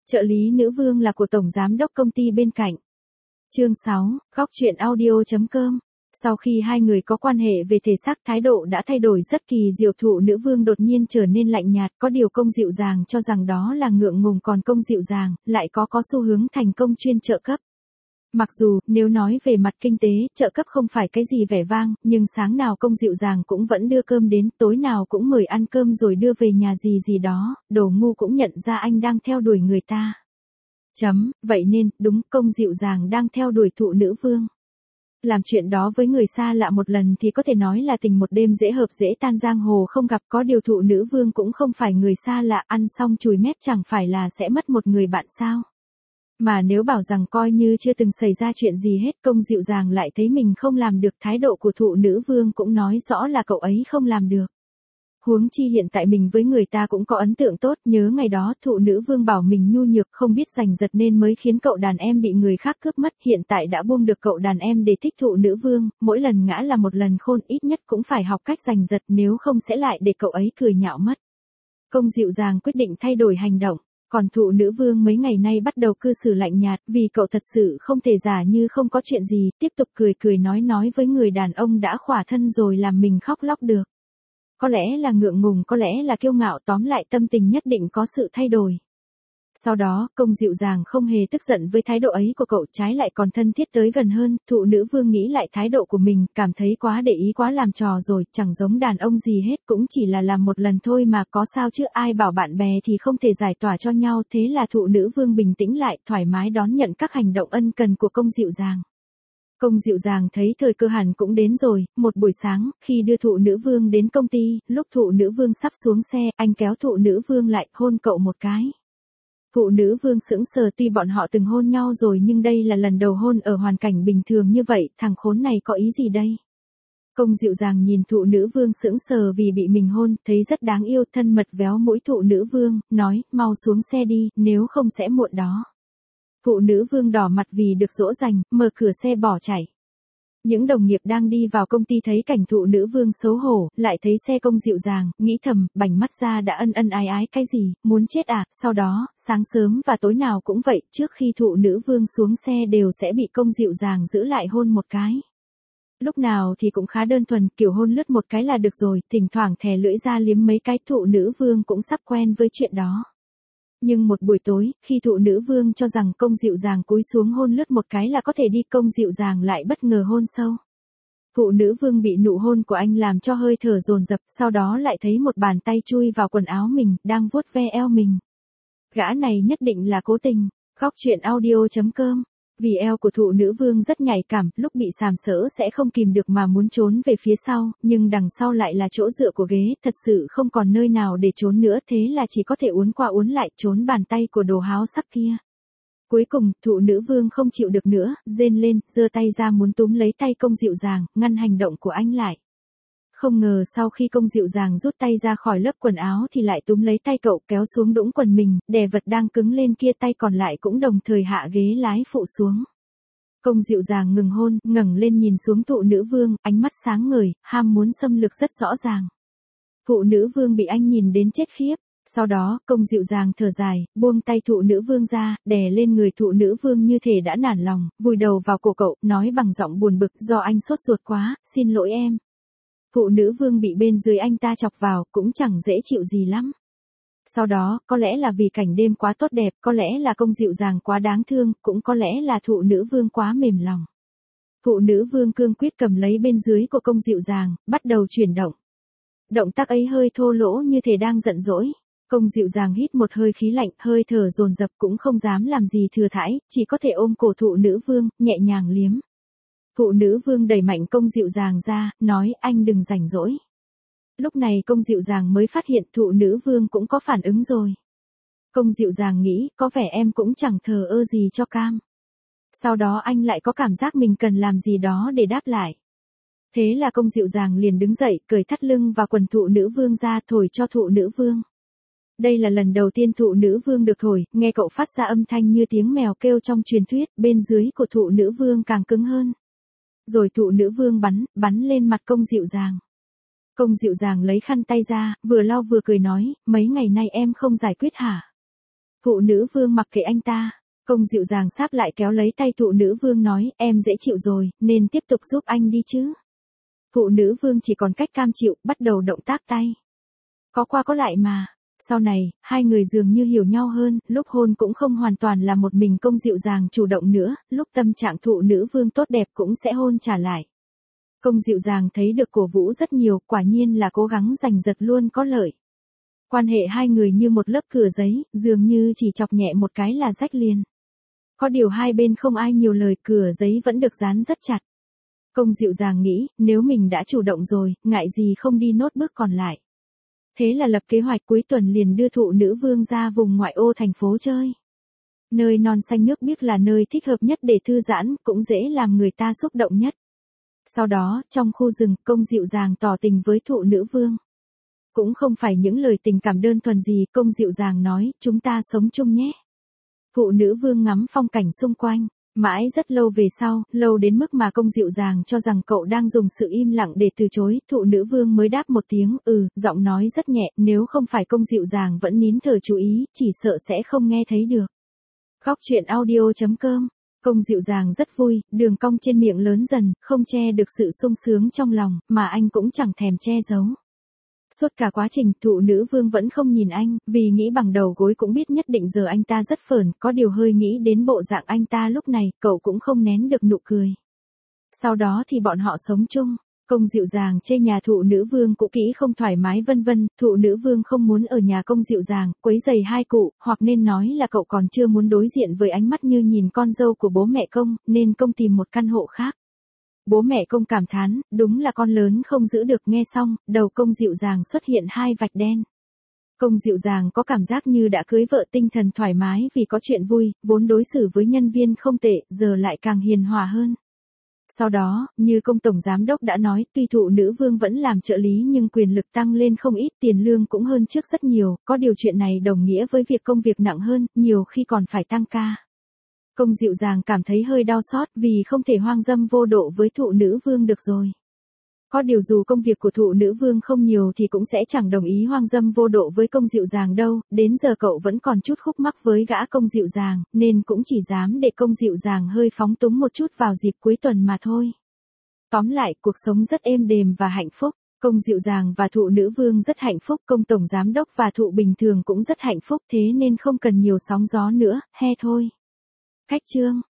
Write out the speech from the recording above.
Trợ lý nữ vương là của tổng giám đốc công ty bên cạnh. Chương 6, góc truyện audio.com. Sau khi hai người có quan hệ về thể xác, thái độ đã thay đổi rất kỳ diệu. Thụ nữ vương đột nhiên trở nên lạnh nhạt, có điều Công Dịu Dàng cho rằng đó là ngượng ngùng, còn Công Dịu Dàng lại có xu hướng thành công chuyên trợ cấp. Mặc dù, nếu nói về mặt kinh tế, trợ cấp không phải cái gì vẻ vang, nhưng sáng nào Công Dịu Dàng cũng vẫn đưa cơm đến, tối nào cũng mời ăn cơm rồi đưa về nhà gì đó, Đồ Ngu cũng nhận ra anh đang theo đuổi người ta. Vậy nên, đúng, Công Dịu Dàng đang theo đuổi thụ nữ vương. Làm chuyện đó với người xa lạ một lần thì có thể nói là tình một đêm dễ hợp dễ tan, giang hồ không gặp, có điều thụ nữ vương cũng không phải người xa lạ, ăn xong chùi mép chẳng phải là sẽ mất một người bạn sao. Mà nếu bảo rằng coi như chưa từng xảy ra chuyện gì hết, Công Dịu Dàng lại thấy mình không làm được, thái độ của thụ nữ vương cũng nói rõ là cậu ấy không làm được. Huống chi hiện tại mình với người ta cũng có ấn tượng tốt, nhớ ngày đó thụ nữ vương bảo mình nhu nhược không biết giành giật nên mới khiến cậu đàn em bị người khác cướp mất, hiện tại đã buông được cậu đàn em để thích thụ nữ vương, mỗi lần ngã là một lần khôn, ít nhất cũng phải học cách giành giật, nếu không sẽ lại để cậu ấy cười nhạo mất. Công Dịu Dàng quyết định thay đổi hành động. Còn thụ nữ vương mấy ngày nay bắt đầu cư xử lạnh nhạt, vì cậu thật sự không thể giả như không có chuyện gì, tiếp tục cười nói với người đàn ông đã khỏa thân rồi làm mình khóc lóc được. Có lẽ là ngượng ngùng, có lẽ là kiêu ngạo, tóm lại tâm tình nhất định có sự thay đổi. Sau đó, Công Dịu Dàng không hề tức giận với thái độ ấy của cậu, trái lại còn thân thiết tới gần hơn. Thụ nữ vương nghĩ lại thái độ của mình, cảm thấy quá để ý, quá làm trò rồi, chẳng giống đàn ông gì hết, cũng chỉ là làm một lần thôi mà, có sao chứ, ai bảo bạn bè thì không thể giải tỏa cho nhau. Thế là thụ nữ vương bình tĩnh lại, thoải mái đón nhận các hành động ân cần của Công Dịu Dàng. Công Dịu Dàng thấy thời cơ hẳn cũng đến rồi, một buổi sáng, khi đưa thụ nữ vương đến công ty, lúc thụ nữ vương sắp xuống xe, anh kéo thụ nữ vương lại, hôn cậu một cái. Thụ nữ vương sững sờ, tuy bọn họ từng hôn nhau rồi nhưng đây là lần đầu hôn ở hoàn cảnh bình thường như vậy, thằng khốn này có ý gì đây? Công Dịu Dàng nhìn thụ nữ vương sững sờ vì bị mình hôn, thấy rất đáng yêu, thân mật véo mũi thụ nữ vương, nói, mau xuống xe đi, nếu không sẽ muộn đó. Thụ nữ vương đỏ mặt vì được dỗ dành, mở cửa xe bỏ chạy. Những đồng nghiệp đang đi vào công ty thấy cảnh thụ nữ vương xấu hổ, lại thấy xe Công Dịu Dàng, nghĩ thầm, bảnh mắt ra đã ân ái cái gì, muốn chết à. Sau đó, sáng sớm và tối nào cũng vậy, trước khi thụ nữ vương xuống xe đều sẽ bị Công Dịu Dàng giữ lại hôn một cái. Lúc nào thì cũng khá đơn thuần, kiểu hôn lướt một cái là được rồi, thỉnh thoảng thè lưỡi ra liếm mấy cái, thụ nữ vương cũng sắp quen với chuyện đó. Nhưng một buổi tối, khi thụ nữ vương cho rằng Công Dịu Dàng cúi xuống hôn lướt một cái là có thể đi, Công Dịu Dàng lại bất ngờ hôn sâu. Thụ nữ vương bị nụ hôn của anh làm cho hơi thở dồn dập, sau đó lại thấy một bàn tay chui vào quần áo mình, đang vuốt ve eo mình. Gã này nhất định là cố tình. Góc truyện audio.com. Vì eo của thụ nữ vương rất nhạy cảm, lúc bị sàm sỡ sẽ không kìm được mà muốn trốn về phía sau, nhưng đằng sau lại là chỗ dựa của ghế, thật sự không còn nơi nào để trốn nữa, thế là chỉ có thể uốn qua uốn lại trốn bàn tay của đồ háo sắc kia. Cuối cùng, thụ nữ vương không chịu được nữa, rên lên, giơ tay ra muốn túm lấy tay Công Dịu Dàng, ngăn hành động của anh lại. Không ngờ sau khi Công Dịu Dàng rút tay ra khỏi lớp quần áo thì lại túm lấy tay cậu, kéo xuống đũng quần mình, đè vật đang cứng lên kia, tay còn lại cũng đồng thời hạ ghế lái phụ xuống. Công Dịu Dàng ngừng hôn, ngẩng lên nhìn xuống thụ nữ vương, ánh mắt sáng ngời, ham muốn xâm lược rất rõ ràng. Thụ nữ vương bị anh nhìn đến chết khiếp. Sau đó, Công Dịu Dàng thở dài, buông tay thụ nữ vương ra, đè lên người thụ nữ vương như thể đã nản lòng, vùi đầu vào cổ cậu, nói bằng giọng buồn bực, do anh sốt ruột quá, xin lỗi em. Thụ nữ vương bị bên dưới anh ta chọc vào, cũng chẳng dễ chịu gì lắm. Sau đó, có lẽ là vì cảnh đêm quá tốt đẹp, có lẽ là Công Dịu Dàng quá đáng thương, cũng có lẽ là thụ nữ vương quá mềm lòng. Thụ nữ vương cương quyết cầm lấy bên dưới của Công Dịu Dàng, bắt đầu chuyển động. Động tác ấy hơi thô lỗ như thể đang giận dỗi. Công Dịu Dàng hít một hơi khí lạnh, hơi thở dồn dập, cũng không dám làm gì thừa thãi, chỉ có thể ôm cổ thụ nữ vương, nhẹ nhàng liếm. Thụ nữ vương đẩy mạnh Công Dịu Dàng ra, nói, anh đừng rảnh rỗi. Lúc này Công Dịu Dàng mới phát hiện thụ nữ vương cũng có phản ứng rồi. Công Dịu Dàng nghĩ, có vẻ em cũng chẳng thờ ơ gì cho cam. Sau đó anh lại có cảm giác mình cần làm gì đó để đáp lại. Thế là Công Dịu Dàng liền đứng dậy, cởi thắt lưng và quần thụ nữ vương ra, thổi cho thụ nữ vương. Đây là lần đầu tiên thụ nữ vương được thổi, nghe cậu phát ra âm thanh như tiếng mèo kêu trong truyền thuyết, bên dưới của thụ nữ vương càng cứng hơn. Rồi thụ nữ vương bắn lên mặt Công Dịu Dàng. Công Dịu Dàng lấy khăn tay ra, vừa lau vừa cười nói, mấy ngày nay em không giải quyết hả? Thụ nữ vương mặc kệ anh ta. Công dịu dàng sáp lại kéo lấy tay thụ nữ vương nói, em dễ chịu rồi, nên tiếp tục giúp anh đi chứ. Thụ nữ vương chỉ còn cách cam chịu, bắt đầu động tác tay. Có qua có lại mà. Sau này, hai người dường như hiểu nhau hơn, lúc hôn cũng không hoàn toàn là một mình công dịu dàng chủ động nữa, lúc tâm trạng thụ nữ vương tốt đẹp cũng sẽ hôn trả lại. Công dịu dàng thấy được cổ vũ rất nhiều, quả nhiên là cố gắng giành giật luôn có lợi. Quan hệ hai người như một lớp cửa giấy, dường như chỉ chọc nhẹ một cái là rách liền. Có điều hai bên không ai nhiều lời, cửa giấy vẫn được dán rất chặt. Công dịu dàng nghĩ, nếu mình đã chủ động rồi, ngại gì không đi nốt bước còn lại. Thế là lập kế hoạch cuối tuần liền đưa thụ nữ vương ra vùng ngoại ô thành phố chơi. Nơi non xanh nước biếc là nơi thích hợp nhất để thư giãn, cũng dễ làm người ta xúc động nhất. Sau đó, trong khu rừng, công dịu dàng tỏ tình với thụ nữ vương. Cũng không phải những lời tình cảm đơn thuần gì, công dịu dàng nói, chúng ta sống chung nhé. Thụ nữ vương ngắm phong cảnh xung quanh. Mãi rất lâu về sau, lâu đến mức mà công dịu dàng cho rằng cậu đang dùng sự im lặng để từ chối, thụ nữ vương mới đáp một tiếng, giọng nói rất nhẹ, nếu không phải công dịu dàng vẫn nín thở chú ý, chỉ sợ sẽ không nghe thấy được. Góc truyện audio.com. Công dịu dàng rất vui, đường cong trên miệng lớn dần, không che được sự sung sướng trong lòng, mà anh cũng chẳng thèm che giấu. Suốt cả quá trình, thụ nữ vương vẫn không nhìn anh, vì nghĩ bằng đầu gối cũng biết nhất định giờ anh ta rất phởn, có điều hơi nghĩ đến bộ dạng anh ta lúc này, cậu cũng không nén được nụ cười. Sau đó thì bọn họ sống chung, công dịu dàng chê nhà thụ nữ vương cũ kỹ không thoải mái vân vân, thụ nữ vương không muốn ở nhà công dịu dàng, quấy rầy hai cụ, hoặc nên nói là cậu còn chưa muốn đối diện với ánh mắt như nhìn con dâu của bố mẹ công, nên công tìm một căn hộ khác. Bố mẹ công cảm thán, đúng là con lớn không giữ được, nghe xong, đầu công dịu dàng xuất hiện hai vạch đen. Công dịu dàng có cảm giác như đã cưới vợ, tinh thần thoải mái vì có chuyện vui, vốn đối xử với nhân viên không tệ, giờ lại càng hiền hòa hơn. Sau đó, như công tổng giám đốc đã nói, tuy thụ nữ vương vẫn làm trợ lý nhưng quyền lực tăng lên không ít, tiền lương cũng hơn trước rất nhiều, có điều chuyện này đồng nghĩa với việc công việc nặng hơn, nhiều khi còn phải tăng ca. Công dịu dàng cảm thấy hơi đau xót vì không thể hoang dâm vô độ với thụ nữ vương được rồi. Có điều dù công việc của thụ nữ vương không nhiều thì cũng sẽ chẳng đồng ý hoang dâm vô độ với công dịu dàng đâu, đến giờ cậu vẫn còn chút khúc mắc với gã công dịu dàng, nên cũng chỉ dám để công dịu dàng hơi phóng túng một chút vào dịp cuối tuần mà thôi. Tóm lại, cuộc sống rất êm đềm và hạnh phúc. Công dịu dàng và thụ nữ vương rất hạnh phúc, công tổng giám đốc và thụ bình thường cũng rất hạnh phúc, thế nên không cần nhiều sóng gió nữa, he thôi. Cách chương